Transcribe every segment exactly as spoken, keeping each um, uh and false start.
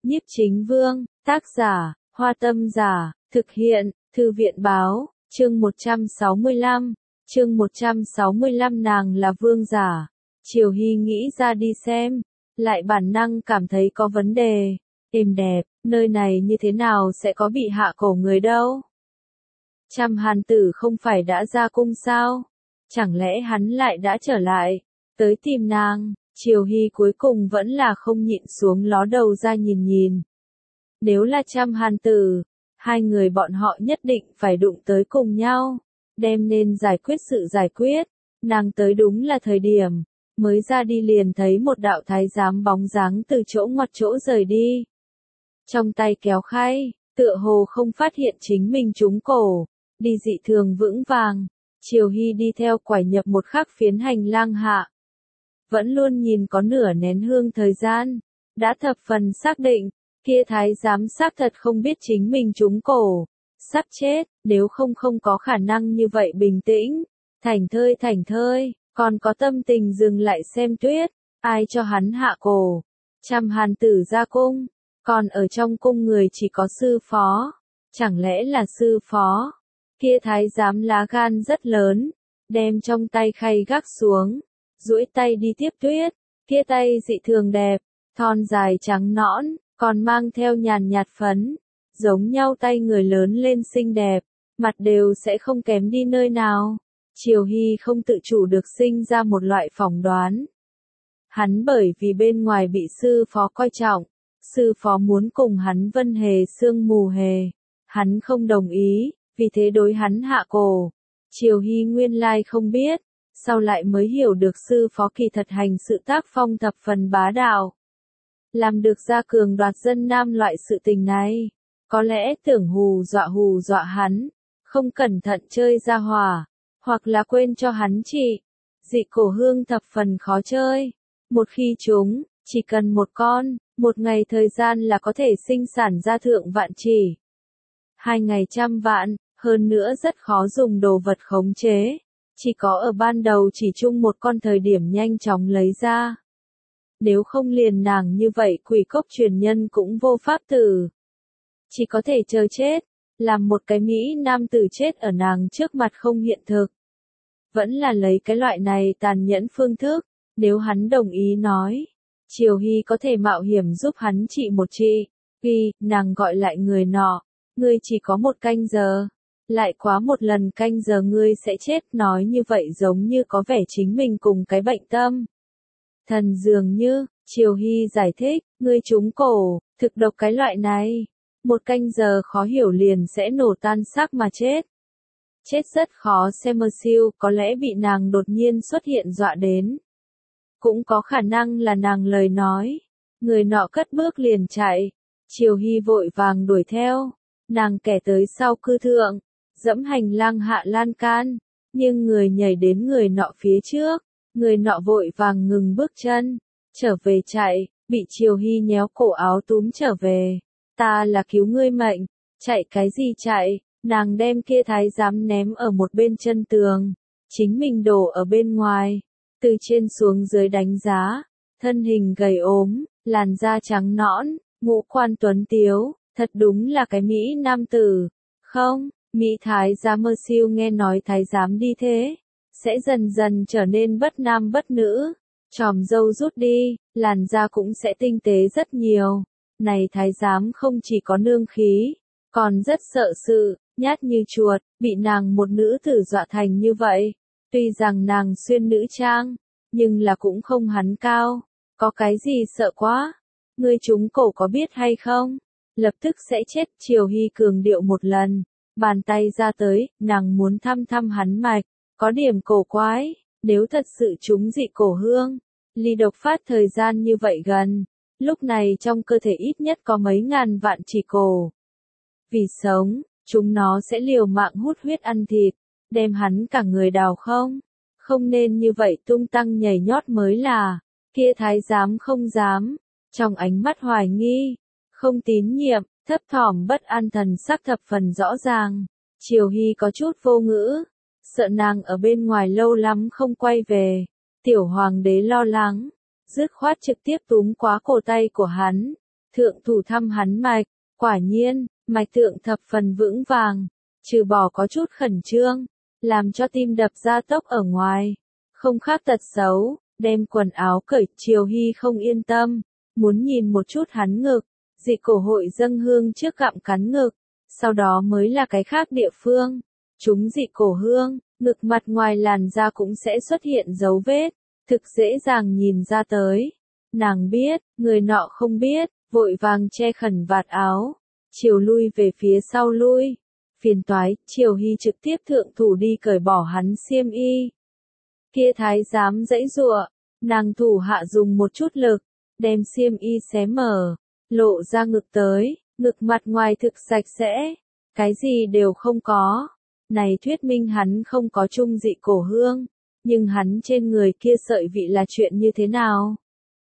Nhiếp Chính Vương, tác giả, Hoa Tâm Giả, thực hiện, Thư viện Báo, chương một trăm sáu mươi lăm, chương một trăm sáu mươi lăm nàng là vương giả. Triều Hy nghĩ ra đi xem, lại bản năng cảm thấy có vấn đề. Êm đẹp, nơi này như thế nào sẽ có bị hạ cổ người đâu? Trăm Hàn Tử không phải đã ra cung sao? Chẳng lẽ hắn lại đã trở lại, tới tìm nàng? Triều Hy cuối cùng vẫn là không nhịn xuống ló đầu ra nhìn nhìn. Nếu là Trăm Hàn Tử, hai người bọn họ nhất định phải đụng tới cùng nhau, đem nên giải quyết sự giải quyết. Nàng tới đúng là thời điểm, mới ra đi liền thấy một đạo thái giám bóng dáng từ chỗ ngoặt chỗ rời đi. Trong tay kéo khay, tựa hồ không phát hiện chính mình trúng cổ, đi dị thường vững vàng. Triều Hy đi theo quải nhập một khắc phiến hành lang hạ. Vẫn luôn nhìn có nửa nén hương thời gian, đã thập phần xác định, kia thái giám xác thật không biết chính mình trúng cổ, sắp chết, nếu không không có khả năng như vậy bình tĩnh, thảnh thơi thảnh thơi, còn có tâm tình dừng lại xem tuyết, ai cho hắn hạ cổ. Trăm Hàn Tử ra cung, còn ở trong cung người chỉ có sư phó, chẳng lẽ là sư phó? Kia thái giám lá gan rất lớn, đem trong tay khay gác xuống, duỗi tay đi tiếp tuyết, kia tay dị thường đẹp, thon dài trắng nõn, còn mang theo nhàn nhạt phấn, giống nhau tay người lớn lên xinh đẹp, mặt đều sẽ không kém đi nơi nào. Triều Hy không tự chủ được sinh ra một loại phỏng đoán. Hắn bởi vì bên ngoài bị sư phó coi trọng, sư phó muốn cùng hắn vân hề sương mù hề, hắn không đồng ý, vì thế đối hắn hạ cổ. Triều Hy nguyên lai không biết, sau lại mới hiểu được sư phó kỳ thật hành sự tác phong thập phần bá đạo. Làm được ra cường đoạt dân nam loại sự tình này, có lẽ tưởng hù dọa hù dọa hắn, không cẩn thận chơi ra hỏa, hoặc là quên cho hắn trị. Dị cổ hương thập phần khó chơi, một khi chúng, chỉ cần một con, một ngày thời gian là có thể sinh sản ra thượng vạn chỉ. Hai ngày trăm vạn, hơn nữa rất khó dùng đồ vật khống chế, chỉ có ở ban đầu chỉ chung một con thời điểm nhanh chóng lấy ra. Nếu không liền nàng như vậy quỷ cốc truyền nhân cũng vô pháp tử. Chỉ có thể chờ chết, làm một cái Mỹ nam tử chết ở nàng trước mặt không hiện thực. Vẫn là lấy cái loại này tàn nhẫn phương thức, nếu hắn đồng ý nói. Triều Hy có thể mạo hiểm giúp hắn trị một trị. Ghi, nàng gọi lại người nọ, ngươi chỉ có một canh giờ. Lại quá một lần canh giờ ngươi sẽ chết, nói như vậy giống như có vẻ chính mình cùng cái bệnh tâm. Thần dường như, Triều Hy giải thích, ngươi trúng cổ, thực độc cái loại này. Một canh giờ khó hiểu liền sẽ nổ tan xác mà chết. Chết rất khó xem mơ siêu, có lẽ bị nàng đột nhiên xuất hiện dọa đến. Cũng có khả năng là nàng lời nói. Người nọ cất bước liền chạy. Triều Hy vội vàng đuổi theo. Nàng kẻ tới sau cư thượng, dẫm hành lang hạ lan can. Nhưng người nhảy đến người nọ phía trước. Người nọ vội vàng ngừng bước chân. Trở về chạy, bị Triều Hy nhéo cổ áo túm trở về. Ta là cứu ngươi mệnh. Chạy cái gì chạy? Nàng đem kia thái giám ném ở một bên chân tường. Chính mình đổ ở bên ngoài. Từ trên xuống dưới đánh giá. Thân hình gầy ốm, làn da trắng nõn, ngũ quan tuấn tiếu. Thật đúng là cái Mỹ nam tử. Không, Mỹ thái giám mơ siêu nghe nói thái giám đi thế. Sẽ dần dần trở nên bất nam bất nữ. Chòm râu rút đi, làn da cũng sẽ tinh tế rất nhiều. Này thái giám không chỉ có nương khí, còn rất sợ sự, nhát như chuột, bị nàng một nữ tử dọa thành như vậy. Tuy rằng nàng xuyên nữ trang, nhưng là cũng không hắn cao. Có cái gì sợ quá? Ngươi trúng cổ có biết hay không? Lập tức sẽ chết. Triều Hy cường điệu một lần. Bàn tay ra tới, nàng muốn thăm thăm hắn mạch. Có điểm cổ quái, nếu thật sự trúng dị cổ hương. Ly độc phát thời gian như vậy gần. Lúc này trong cơ thể ít nhất có mấy ngàn vạn chỉ cổ. Vì sống, chúng nó sẽ liều mạng hút huyết ăn thịt, đem hắn cả người đào không. Không nên như vậy tung tăng nhảy nhót mới là. Kia thái giám không dám. Trong ánh mắt hoài nghi, không tín nhiệm, thấp thỏm bất an thần sắc thập phần rõ ràng. Triều Hy có chút vô ngữ. Sợ nàng ở bên ngoài lâu lắm không quay về. Tiểu hoàng đế lo lắng. Dứt khoát trực tiếp túm quá cổ tay của hắn. Thượng thủ thăm hắn mạch, quả nhiên, mạch thượng thập phần vững vàng, trừ bỏ có chút khẩn trương, làm cho tim đập ra tốc ở ngoài, không khác tật xấu, đem quần áo cởi. Triều Hy không yên tâm, muốn nhìn một chút hắn ngực, dị cổ hội dâng hương trước gặm cắn ngực, sau đó mới là cái khác địa phương. Chúng dị cổ hương, ngực mặt ngoài làn da cũng sẽ xuất hiện dấu vết, thực dễ dàng nhìn ra tới. Nàng biết, người nọ không biết, vội vàng che khẩn vạt áo, chiều lui về phía sau lui. Phiền toái, Triều Hy trực tiếp thượng thủ đi cởi bỏ hắn xiêm y. Kia thái giám dãy giụa, nàng thủ hạ dùng một chút lực, đem xiêm y xé mở, lộ ra ngực tới, ngực mặt ngoài thực sạch sẽ, cái gì đều không có. Này thuyết minh hắn không có chung dị cổ hương, nhưng hắn trên người kia sợi vị là chuyện như thế nào?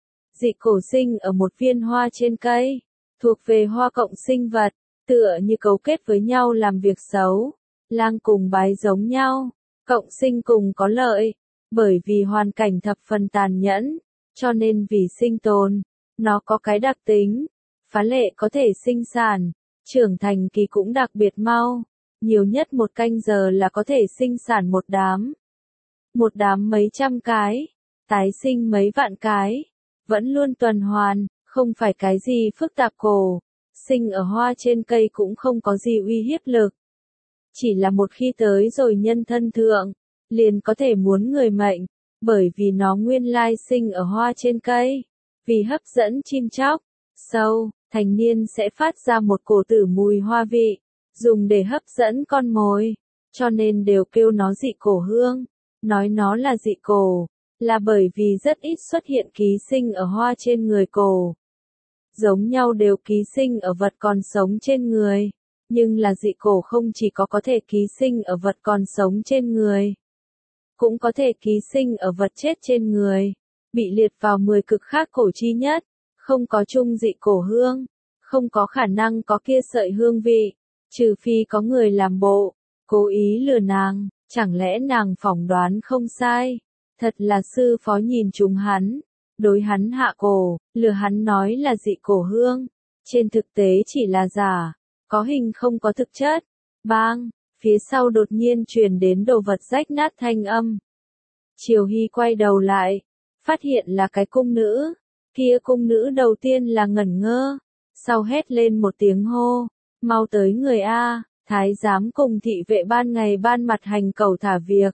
Dị cổ sinh ở một viên hoa trên cây, thuộc về hoa cộng sinh vật, tựa như cấu kết với nhau làm việc xấu, lang cùng bái giống nhau, cộng sinh cùng có lợi, bởi vì hoàn cảnh thập phần tàn nhẫn, cho nên vì sinh tồn, nó có cái đặc tính, phá lệ có thể sinh sản, trưởng thành kỳ cũng đặc biệt mau, nhiều nhất một canh giờ là có thể sinh sản một đám. Một đám mấy trăm cái, tái sinh mấy vạn cái, vẫn luôn tuần hoàn, không phải cái gì phức tạp cổ, sinh ở hoa trên cây cũng không có gì uy hiếp lực. Chỉ là một khi tới rồi nhân thân thượng, liền có thể muốn người mệnh, bởi vì nó nguyên lai sinh ở hoa trên cây, vì hấp dẫn chim chóc, sâu, thành niên sẽ phát ra một cổ tử mùi hoa vị, dùng để hấp dẫn con mồi, cho nên đều kêu nó dị cổ hương. Nói nó là dị cổ, là bởi vì rất ít xuất hiện ký sinh ở hoa trên người cổ. Giống nhau đều ký sinh ở vật còn sống trên người, nhưng là dị cổ không chỉ có có thể ký sinh ở vật còn sống trên người, cũng có thể ký sinh ở vật chết trên người, bị liệt vào mười cực khác cổ chi nhất, không có chung dị cổ hương, không có khả năng có kia sợi hương vị, trừ phi có người làm bộ, cố ý lừa nàng. Chẳng lẽ nàng phỏng đoán không sai, thật là sư phó nhìn trúng hắn, đối hắn hạ cổ, lừa hắn nói là dị cổ hương, trên thực tế chỉ là giả, có hình không có thực chất. Bang, phía sau đột nhiên truyền đến đồ vật rách nát thanh âm. Triều Hy quay đầu lại, phát hiện là cái cung nữ, kia cung nữ đầu tiên là ngẩn ngơ, sau hét lên một tiếng hô, mau tới người A. Thái giám cùng thị vệ ban ngày ban mặt hành cẩu thả việc.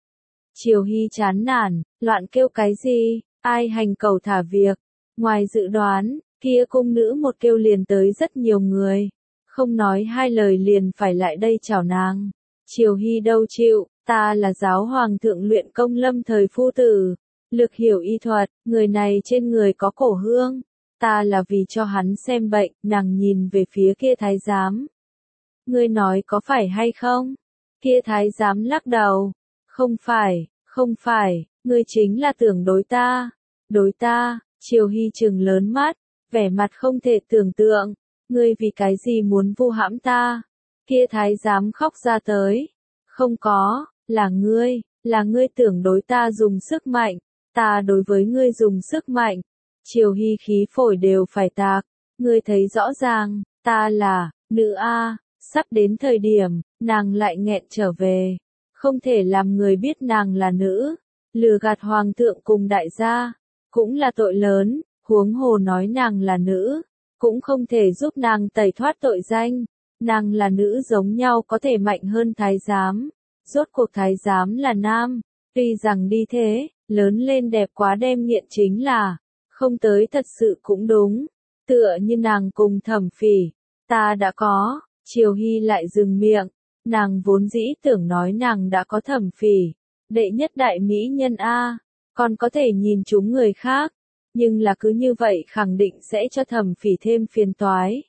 Triều Hy chán nản, loạn kêu cái gì, ai hành cẩu thả việc. Ngoài dự đoán, kia cung nữ một kêu liền tới rất nhiều người, không nói hai lời liền phải lại đây chào nàng. Triều Hy đâu chịu, ta là giáo hoàng thượng luyện công lâm thời phu tử, lực hiểu y thuật, người này trên người có cổ hương, ta là vì cho hắn xem bệnh. Nàng nhìn về phía kia thái giám. Ngươi nói có phải hay không? Kia thái giám lắc đầu. Không phải, không phải, ngươi chính là tưởng đối ta. Đối ta, Triều Hy trừng lớn mắt, vẻ mặt không thể tưởng tượng. Ngươi vì cái gì muốn vu hãm ta? Kia thái giám khóc ra tới. Không có, là ngươi, là ngươi tưởng đối ta dùng sức mạnh. Ta đối với ngươi dùng sức mạnh. Triều Hy khí phổi đều phải tạc. Ngươi thấy rõ ràng, ta là, nữ A. Sắp đến thời điểm, nàng lại nghẹn trở về. Không thể làm người biết nàng là nữ. Lừa gạt hoàng thượng cùng đại gia. Cũng là tội lớn, huống hồ nói nàng là nữ. Cũng không thể giúp nàng tẩy thoát tội danh. Nàng là nữ giống nhau có thể mạnh hơn thái giám. Rốt cuộc thái giám là nam. Tuy rằng đi thế, lớn lên đẹp quá đem nghiện chính là. Không tới thật sự cũng đúng. Tựa như nàng cùng Thẩm Phỉ. Ta đã có. Triều Hy lại dừng miệng, nàng vốn dĩ tưởng nói nàng đã có Thẩm Phỉ, đệ nhất đại mỹ nhân A, còn có thể nhìn chúng người khác, nhưng là cứ như vậy khẳng định sẽ cho Thẩm Phỉ thêm phiền toái.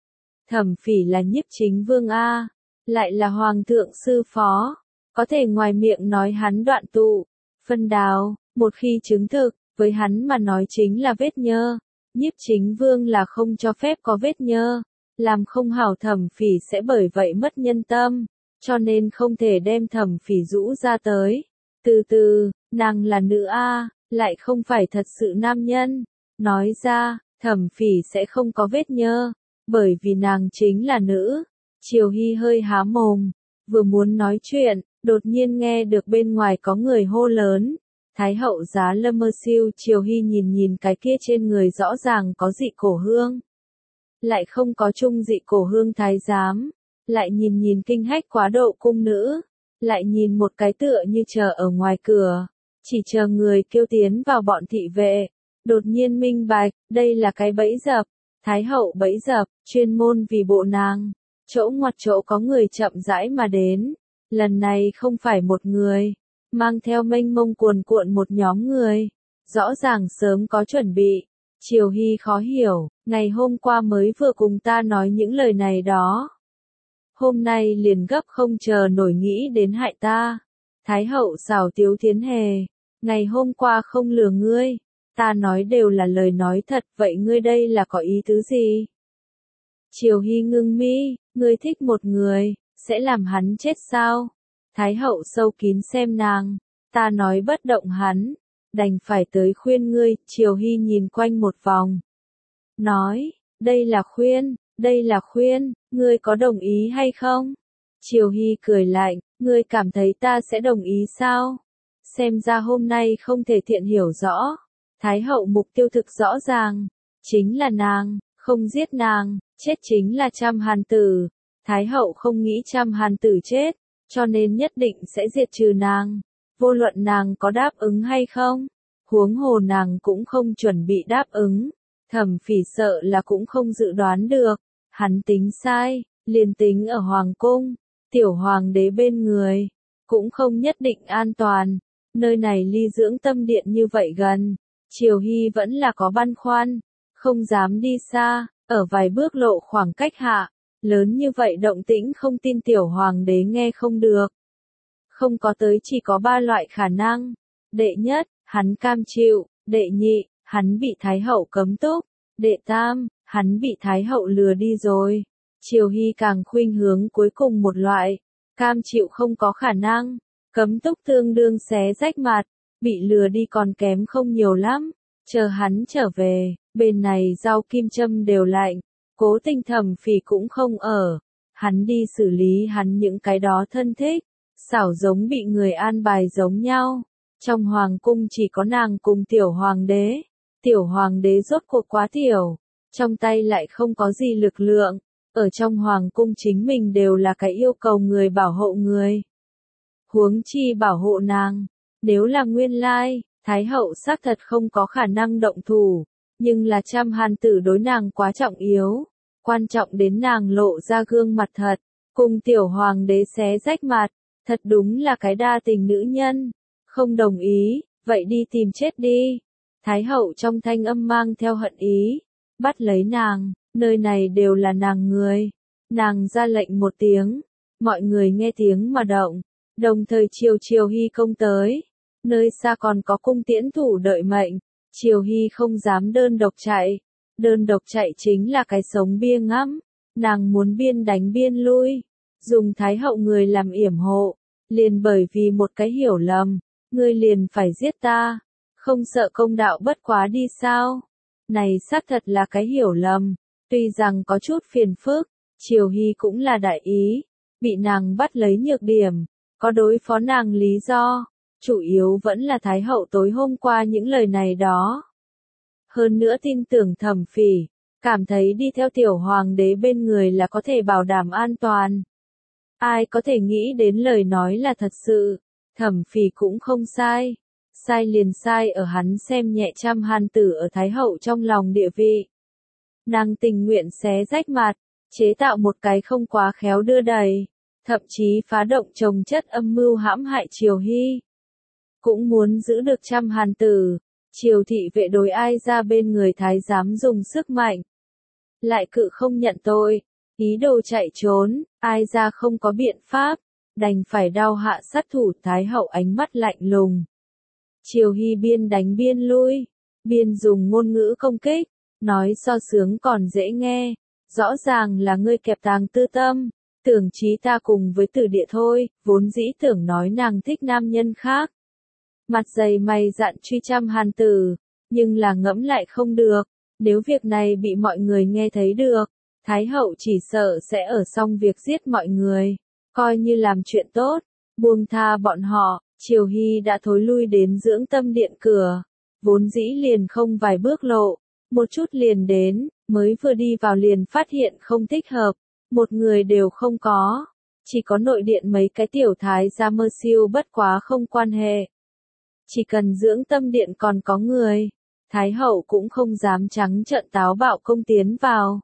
Thẩm Phỉ là nhiếp chính vương A, lại là hoàng thượng sư phó, có thể ngoài miệng nói hắn đoạn tụ, phân đào, một khi chứng thực, với hắn mà nói chính là vết nhơ, nhiếp chính vương là không cho phép có vết nhơ. Làm không hảo Thẩm Phỉ sẽ bởi vậy mất nhân tâm, cho nên không thể đem Thẩm Phỉ rũ ra tới. Từ từ, nàng là nữ A, lại không phải thật sự nam nhân. Nói ra, Thẩm Phỉ sẽ không có vết nhơ, bởi vì nàng chính là nữ. Triều Hy hơi há mồm, vừa muốn nói chuyện, đột nhiên nghe được bên ngoài có người hô lớn. Thái hậu Giá Lâm Mơ Siêu. Triều Hy nhìn nhìn cái kia trên người rõ ràng có dị cổ hương. Lại không có chung dị cổ hương thái giám. Lại nhìn nhìn kinh hách quá độ cung nữ. Lại nhìn một cái tựa như chờ ở ngoài cửa. Chỉ chờ người kêu tiến vào bọn thị vệ. Đột nhiên minh bạch, đây là cái bẫy dập. Thái hậu bẫy dập, chuyên môn vì bộ nàng. Chỗ ngoặt chỗ có người chậm rãi mà đến. Lần này không phải một người. Mang theo mênh mông cuồn cuộn một nhóm người. Rõ ràng sớm có chuẩn bị. Triều Hy khó hiểu, ngày hôm qua mới vừa cùng ta nói những lời này đó. Hôm nay liền gấp không chờ nổi nghĩ đến hại ta. Thái hậu xảo tiếu thiến hề. Ngày hôm qua không lừa ngươi. Ta nói đều là lời nói thật, vậy ngươi đây là có ý tứ gì? Triều Hy ngưng mi, ngươi thích một người, sẽ làm hắn chết sao? Thái hậu sâu kín xem nàng, ta nói bất động hắn, đành phải tới khuyên ngươi. Triều Hy nhìn quanh một vòng. Nói, đây là khuyên, đây là khuyên, ngươi có đồng ý hay không? Triều Hy cười lạnh, ngươi cảm thấy ta sẽ đồng ý sao? Xem ra hôm nay không thể thiện hiểu rõ. Thái hậu mục tiêu thực rõ ràng, chính là nàng, không giết nàng, chết chính là trăm hàn tử. Thái hậu không nghĩ trăm hàn tử chết, cho nên nhất định sẽ diệt trừ nàng, vô luận nàng có đáp ứng hay không. Huống hồ nàng cũng không chuẩn bị đáp ứng. Thẩm Phỉ sợ là cũng không dự đoán được, hắn tính sai, liền tính ở hoàng cung, tiểu hoàng đế bên người, cũng không nhất định an toàn. Nơi này ly dưỡng tâm điện như vậy gần. Triều Hy vẫn là có băn khoăn, không dám đi xa, ở vài bước lộ khoảng cách hạ, lớn như vậy động tĩnh không tin tiểu hoàng đế nghe không được. Không có tới chỉ có ba loại khả năng. Đệ nhất, hắn cam chịu, đệ nhị, hắn bị Thái hậu cấm túc, đệ tam, hắn bị Thái hậu lừa đi rồi. Triều Hy càng khuynh hướng cuối cùng một loại, cam chịu không có khả năng, cấm túc tương đương xé rách mặt. Bị lừa đi còn kém không nhiều lắm, chờ hắn trở về, bên này rau kim châm đều lạnh, Cố Tình Thẩm Phỉ cũng không ở, hắn đi xử lý hắn những cái đó thân thích, xảo giống bị người an bài giống nhau. Trong hoàng cung chỉ có nàng cùng tiểu hoàng đế, tiểu hoàng đế rốt cuộc quá tiểu, trong tay lại không có gì lực lượng, ở trong hoàng cung chính mình đều là cái yêu cầu người bảo hộ người. Huống chi bảo hộ nàng. Nếu là nguyên lai, Thái hậu xác thật không có khả năng động thủ, nhưng là trăm hàn tử đối nàng quá trọng yếu, quan trọng đến nàng lộ ra gương mặt thật, cùng tiểu hoàng đế xé rách mặt, thật đúng là cái đa tình nữ nhân. Không đồng ý, vậy đi tìm chết đi. Thái hậu trong thanh âm mang theo hận ý, bắt lấy nàng, nơi này đều là nàng người. Nàng ra lệnh một tiếng, mọi người nghe tiếng mà động, đồng thời Triều Triều Hy công tới. Nơi xa còn có cung tiễn thủ đợi mệnh, Triều Hy không dám đơn độc chạy, đơn độc chạy chính là cái sống bia ngắm, nàng muốn biên đánh biên lui, dùng Thái hậu người làm yểm hộ, liền bởi vì một cái hiểu lầm, ngươi liền phải giết ta, không sợ công đạo bất quá đi sao? Này xác thật là cái hiểu lầm, tuy rằng có chút phiền phức, Triều Hy cũng là đại ý, bị nàng bắt lấy nhược điểm, có đối phó nàng lý do. Chủ yếu vẫn là Thái hậu tối hôm qua những lời này đó. Hơn nữa tin tưởng Thẩm Phỉ, cảm thấy đi theo tiểu hoàng đế bên người là có thể bảo đảm an toàn. Ai có thể nghĩ đến lời nói là thật sự, Thẩm Phỉ cũng không sai. Sai liền sai ở hắn xem nhẹ trăm hàn tử ở Thái hậu trong lòng địa vị. Nàng tình nguyện xé rách mặt, chế tạo một cái không quá khéo đưa đẩy, thậm chí phá động chồng chất âm mưu hãm hại Triều Hy. Cũng muốn giữ được trăm hàn tử, Triều thị vệ đối ai ra bên người thái giám dùng sức mạnh. Lại cự không nhận tội, ý đồ chạy trốn, ai ra không có biện pháp, đành phải đao hạ sát thủ. Thái hậu ánh mắt lạnh lùng. Triều Hy biên đánh biên lui, biên dùng ngôn ngữ công kích, nói so sướng còn dễ nghe, rõ ràng là ngươi kẹp tàng tư tâm, tưởng chí ta cùng với Tử Địa thôi, vốn dĩ tưởng nói nàng thích nam nhân khác. Mặt dày mày dạn truy trăm hàn tử, nhưng là ngẫm lại không được, Nếu việc này bị mọi người nghe thấy được, Thái hậu chỉ sợ sẽ ở xong việc giết mọi người, coi như làm chuyện tốt, buông tha bọn họ. Triều Hy đã thối lui đến dưỡng tâm điện cửa, vốn dĩ liền không vài bước lộ, một chút liền đến, mới vừa đi vào liền phát hiện không thích hợp, một người đều không có, chỉ có nội điện mấy cái tiểu thái gia mơ siêu bất quá không quan hệ. Chỉ cần dưỡng tâm điện còn có người, Thái hậu cũng không dám trắng trợn táo bạo công tiến vào.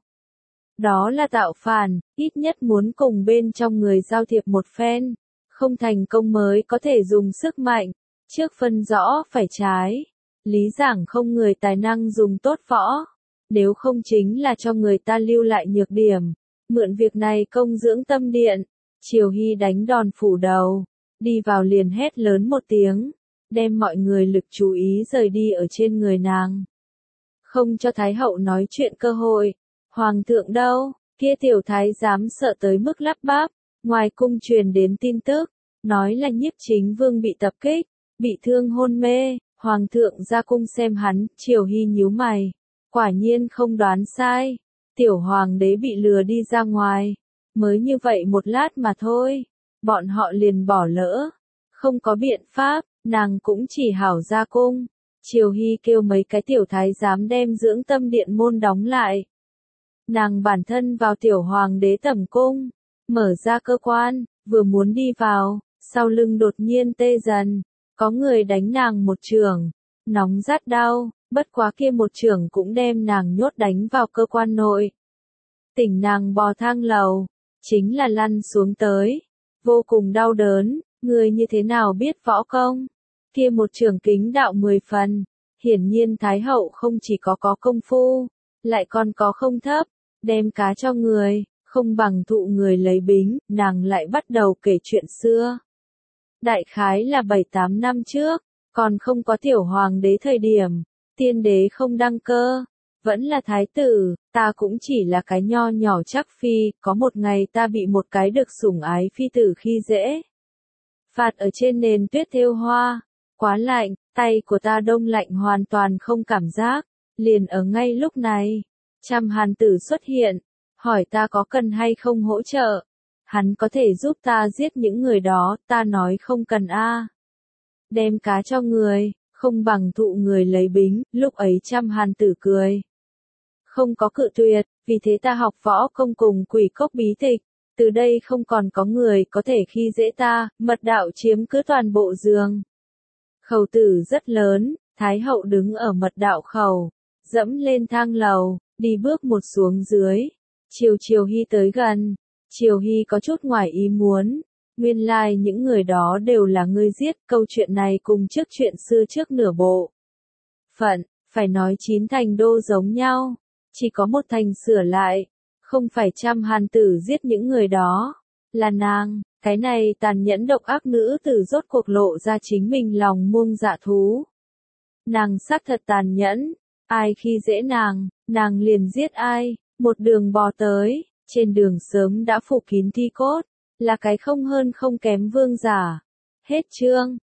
Đó là tạo phản, ít nhất muốn cùng bên trong người giao thiệp một phen, không thành công mới có thể dùng sức mạnh, trước phân rõ phải trái. Lý giảng không người tài năng dùng tốt võ, nếu không chính là cho người ta lưu lại nhược điểm, mượn việc này công dưỡng tâm điện. Triều Hy đánh đòn phủ đầu, đi vào liền hét lớn một tiếng, đem mọi người lực chú ý rời đi ở trên người nàng. Không cho Thái hậu nói chuyện cơ hội. Hoàng thượng đâu? Kia tiểu thái giám sợ tới mức lắp bắp, ngoài cung truyền đến tin tức, nói là Nhiếp Chính Vương bị tập kích, bị thương hôn mê, hoàng thượng ra cung xem hắn. Triều Hy nhíu mày, quả nhiên không đoán sai, tiểu hoàng đế bị lừa đi ra ngoài, mới như vậy một lát mà thôi, bọn họ liền bỏ lỡ, không có biện pháp, nàng cũng chỉ hảo ra cung. Triều Hy kêu mấy cái tiểu thái giám đem dưỡng tâm điện môn đóng lại. Nàng bản thân vào tiểu hoàng đế tẩm cung, mở ra cơ quan, vừa muốn đi vào, sau lưng đột nhiên tê dần, có người đánh nàng một chưởng, nóng rát đau, bất quá kia một chưởng cũng đem nàng nhốt đánh vào cơ quan nội. Tỉnh nàng bò thang lầu, chính là lăn xuống tới, vô cùng đau đớn, người như thế nào biết võ công, kia một chưởng kính đạo mười phần, hiển nhiên Thái hậu không chỉ có có công phu, lại còn có không thấp, đem cá cho người, không bằng thụ người lấy bính. Nàng lại bắt đầu kể chuyện xưa. Đại khái là bảy tám năm trước, còn không có tiểu hoàng đế thời điểm, tiên đế không đăng cơ, vẫn là thái tử, ta cũng chỉ là cái nho nhỏ chắc phi, có một ngày ta bị một cái được sủng ái phi tử khi dễ. Phạt ở trên nền tuyết thêu hoa, quá lạnh, tay của ta đông lạnh hoàn toàn không cảm giác, liền ở ngay lúc này. Trăm hàn tử xuất hiện, hỏi ta có cần hay không hỗ trợ. Hắn có thể giúp ta giết những người đó, ta nói không cần a. Đem cá cho người, không bằng thụ người lấy bính, lúc ấy trăm hàn tử cười. Không có cự tuyệt, vì thế ta học võ công cùng quỷ cốc bí tịch, từ đây không còn có người có thể khi dễ ta, mật đạo chiếm cứ toàn bộ giường. Khẩu tử rất lớn, Thái hậu đứng ở mật đạo khẩu, dẫm lên thang lầu, đi bước một xuống dưới. Triều Triều Hy tới gần, Triều Hy có chút ngoài ý muốn, nguyên lai like những người đó đều là ngươi giết. Câu chuyện này cùng trước chuyện xưa trước nửa bộ phận, phải nói chín thành đô giống nhau, chỉ có một thành sửa lại, không phải trăm hàn tử giết những người đó, là nàng. Cái này tàn nhẫn độc ác nữ tử rốt cuộc lộ ra chính mình lòng muông dạ thú. Nàng xác thật tàn nhẫn, ai khi dễ nàng, nàng liền giết ai, một đường bò tới, trên đường sớm đã phủ kín thi cốt, là cái không hơn không kém vương giả. Hết chương.